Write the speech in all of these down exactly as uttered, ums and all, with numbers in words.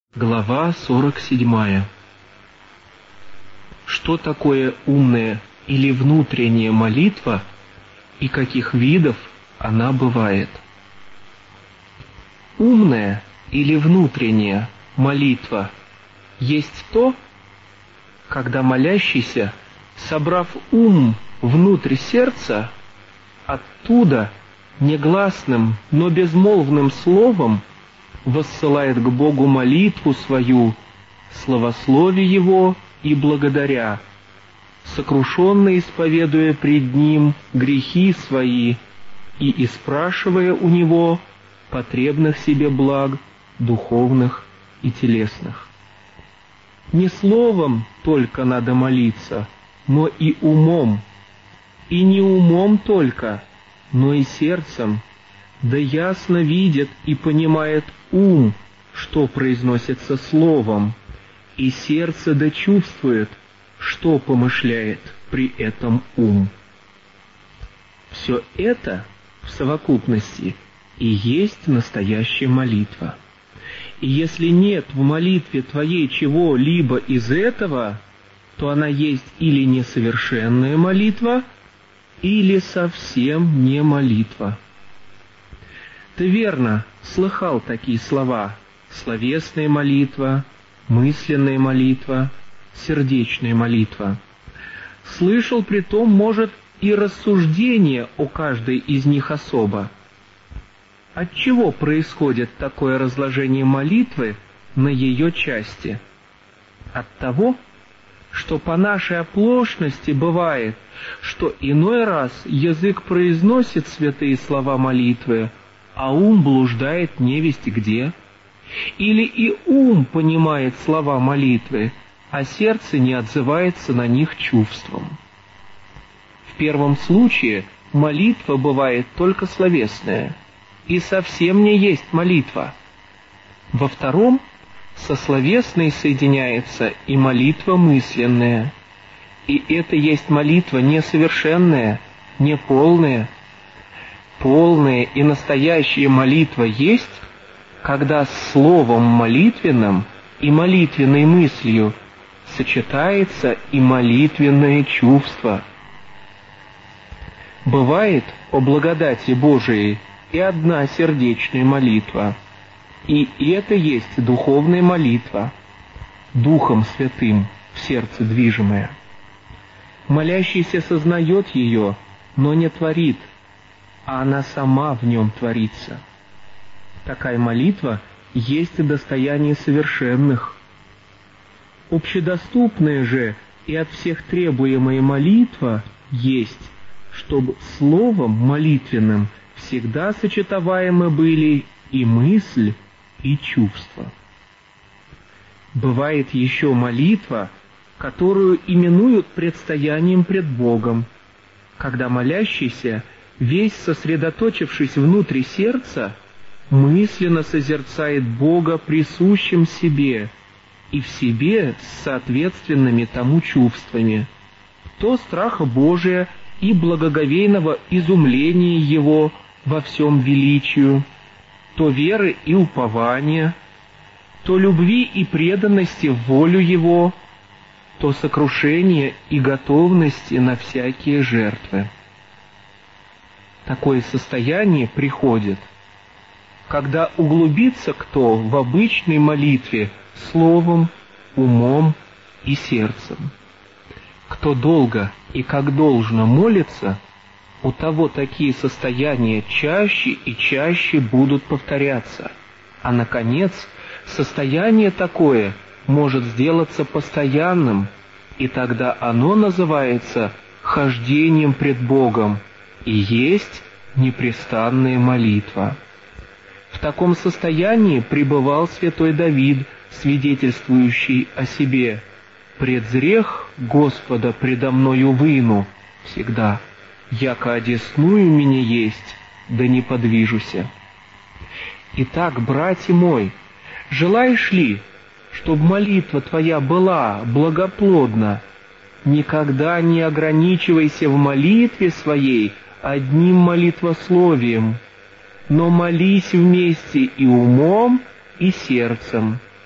Глава сорок седьмая. Что такое умная или внутренняя молитва и каких видов она бывает? Умная или внутренняя молитва есть то, когда молящийся, собрав ум внутрь сердца, оттуда негласным, но безмолвным словом воссылает к Богу молитву свою, славословие Его и благодаря, сокрушенно исповедуя пред Ним грехи свои и испрашивая у Него потребных себе благ духовных и телесных. Не словом только надо молиться, но и умом, и не умом только, но и сердцем, да ясно видит и понимает ум, что произносится словом, и сердце да чувствует, что помышляет при этом ум. Все это в совокупности и есть настоящая молитва. И если нет в молитве твоей чего-либо из этого, то она есть или несовершенная молитва, или совсем не молитва. Ты верно слыхал такие слова: словесная молитва, мысленная молитва, сердечная молитва. Слышал притом, может, и рассуждение о каждой из них особо. Отчего происходит такое разложение молитвы на ее части? От того, что по нашей оплошности бывает, что иной раз язык произносит святые слова молитвы, а ум блуждает невесть где. Или и ум понимает слова молитвы, а сердце не отзывается на них чувством. В первом случае молитва бывает только словесная, и совсем не есть молитва. Во втором со словесной соединяется и молитва мысленная, и это есть молитва несовершенная, неполная. Полная и настоящая молитва есть, когда с словом молитвенным и молитвенной мыслью сочетается и молитвенное чувство. Бывает о благодати Божией и одна сердечная молитва, и это есть духовная молитва, Духом Святым в сердце движимая. Молящийся сознает ее, но не творит, а она сама в нем творится. Такая молитва есть достояние совершенных. Общедоступная же и от всех требуемая молитва есть, чтобы словом молитвенным всегда сочетаваемы были и мысль, и чувство. Бывает еще молитва, которую именуют предстоянием пред Богом, когда молящийся, весь сосредоточившись внутри сердца, мысленно созерцает Бога присущим себе и в себе с соответственными тому чувствами, то страха Божия и благоговейного изумления Его во всем величию, то веры и упования, то любви и преданности в волю Его, то сокрушения и готовности на всякие жертвы. Такое состояние приходит, когда углубится кто в обычной молитве словом, умом и сердцем. Кто долго и как должно молится, у того такие состояния чаще и чаще будут повторяться, а, наконец, состояние такое может сделаться постоянным, и тогда оно называется хождением пред Богом, и есть непрестанная молитва. В таком состоянии пребывал святой Давид, свидетельствующий о себе: «Предзрех Господа предо мною выну всегда, яко одесную меня есть, да не подвижуся». Итак, братья мой, желаешь ли, чтоб молитва твоя была благоплодна, никогда не ограничивайся в молитве своей одним молитвословием, но молись вместе и умом, и сердцем.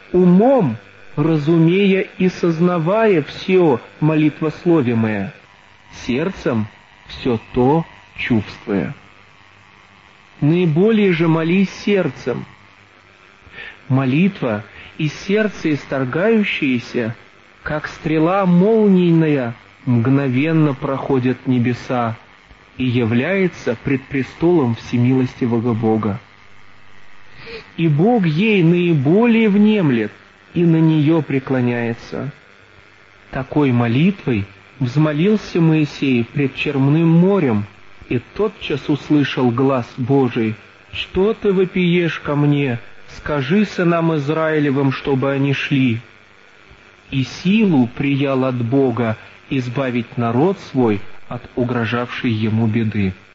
умом разумея и сознавая все молитвословимое, сердцем все то чувствуя. Наиболее же молись сердцем. Молитва из сердца исторгающаяся, как стрела молнийная, мгновенно проходит небеса и является пред престолом всемилостивого Бога. И Бог ей наиболее внемлет и на нее преклоняется. Такой молитвой взмолился Моисей пред Черным морем, и тотчас услышал глас Божий: «Что ты вопиешь ко мне? Скажи сынам Израилевым, чтобы они шли». И силу приял от Бога избавить народ свой от угрожавшей ему беды.